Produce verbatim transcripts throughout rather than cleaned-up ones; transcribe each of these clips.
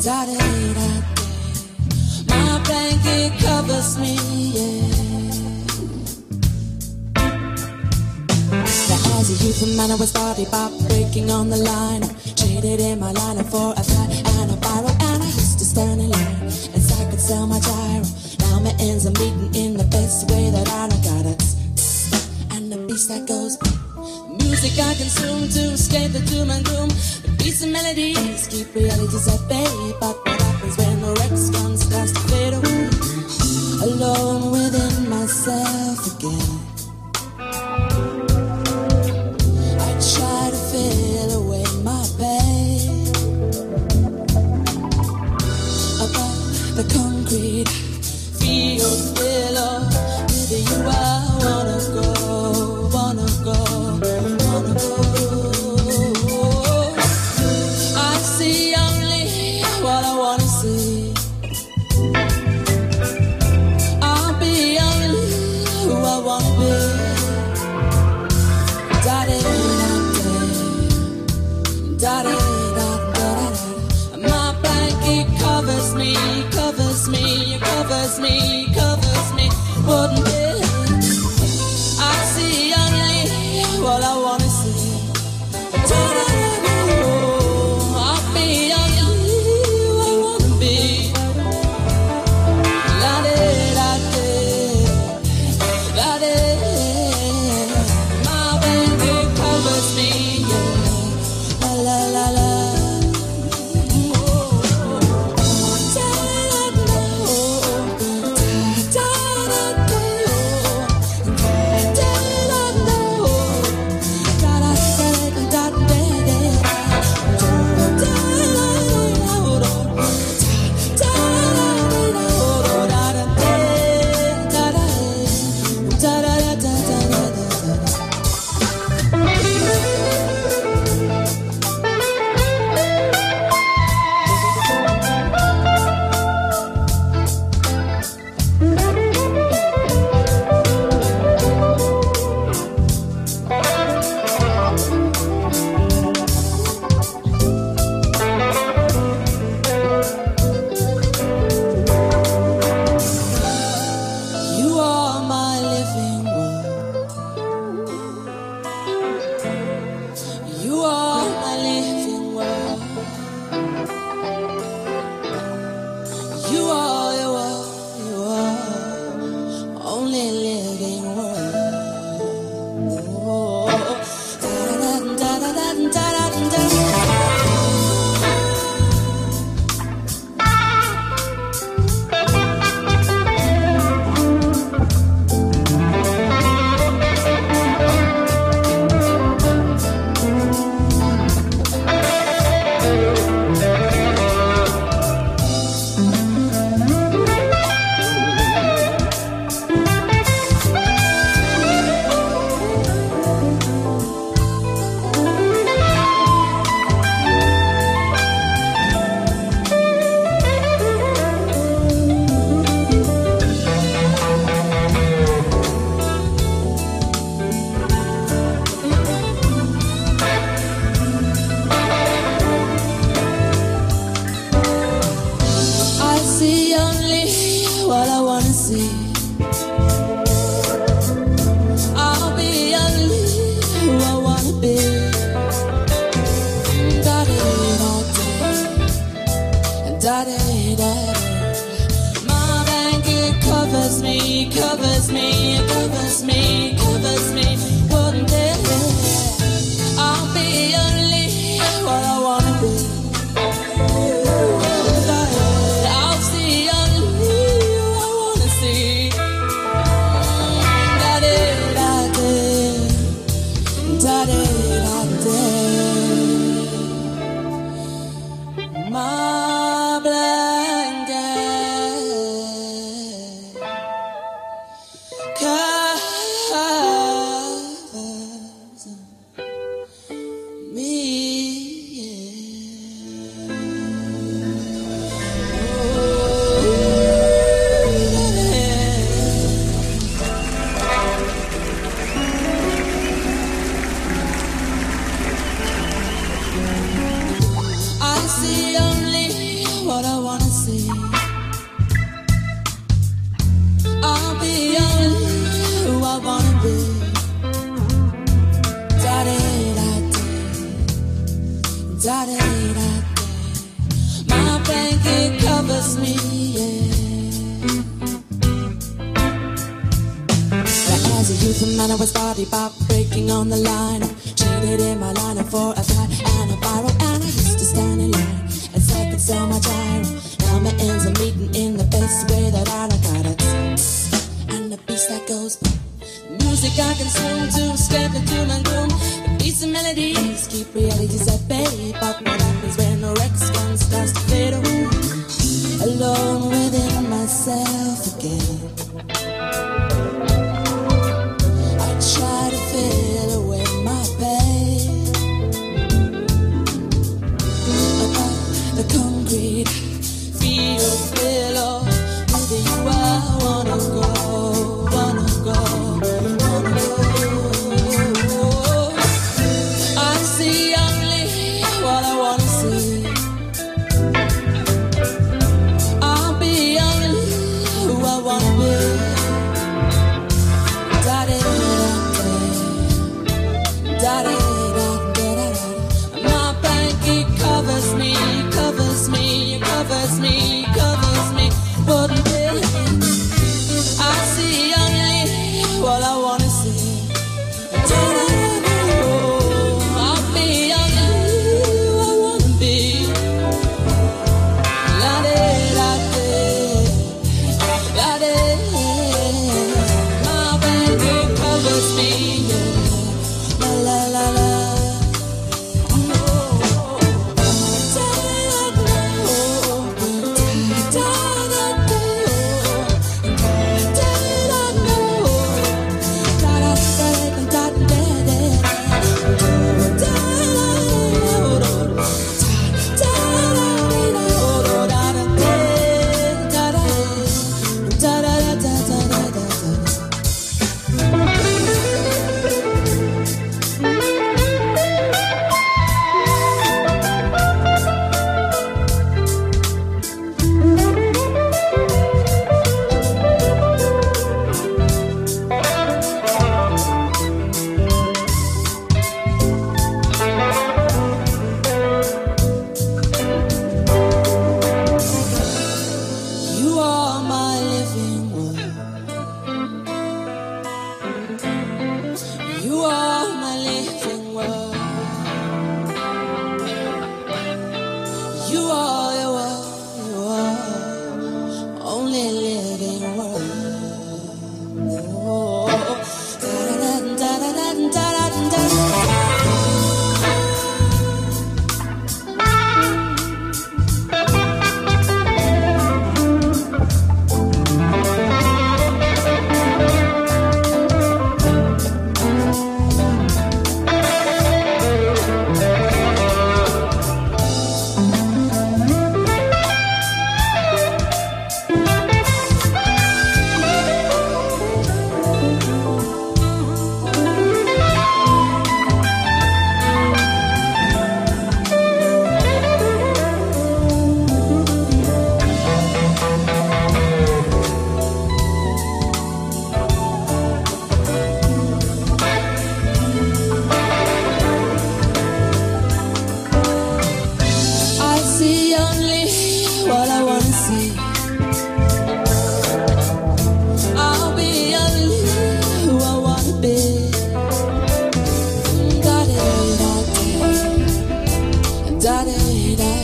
Da-da-da-da. My blanket covers me, yeah. Now as a youth, man, I was body bop breaking on the line. Traded in my line for a flat and a barrel, and I used to stand in line and I could sell my gyro. Now my ends are meeting in the best way that I know. Got it, and the beast that goes. Music I consume to escape the doom and gloom. The beats and melodies keep realities at bay. But what happens when the Rex gun starts to fade away? Alone within myself again. I try to feel away my pain. Above the concrete field below, with you I wanna go, wanna go, wanna go. I see only what I wanna see. I'll be only who I wanna be. Da-da-da-da, da-da-da-da-da. My blanket covers me, covers me, covers me, covers me. Wouldn't it? I see only what I wanna see. Da-da-da-da, I'll be only who I wanna be. La-da-da-da, la-da. My blanket covers me, yeah. La la la la. da da da. My blanket covers me, yeah. But as a youth, man, I was body pop breaking on the line. Traded in my line for a flat and a viral, and I used to stand in line and second sell my gyro. Now my ends are meeting in the best way that I know got it. And the beast that goes by. Music I can swim to, escape the doom and gloom. The beats and melodies keep realities at bay. But what happens when the Rex gun starts to fade away? Alone within myself again. I try to fill away my pain. Above the concrete field below, with you I wanna go, wanna go.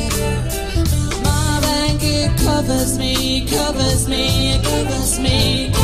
Covers me, covers me, covers me.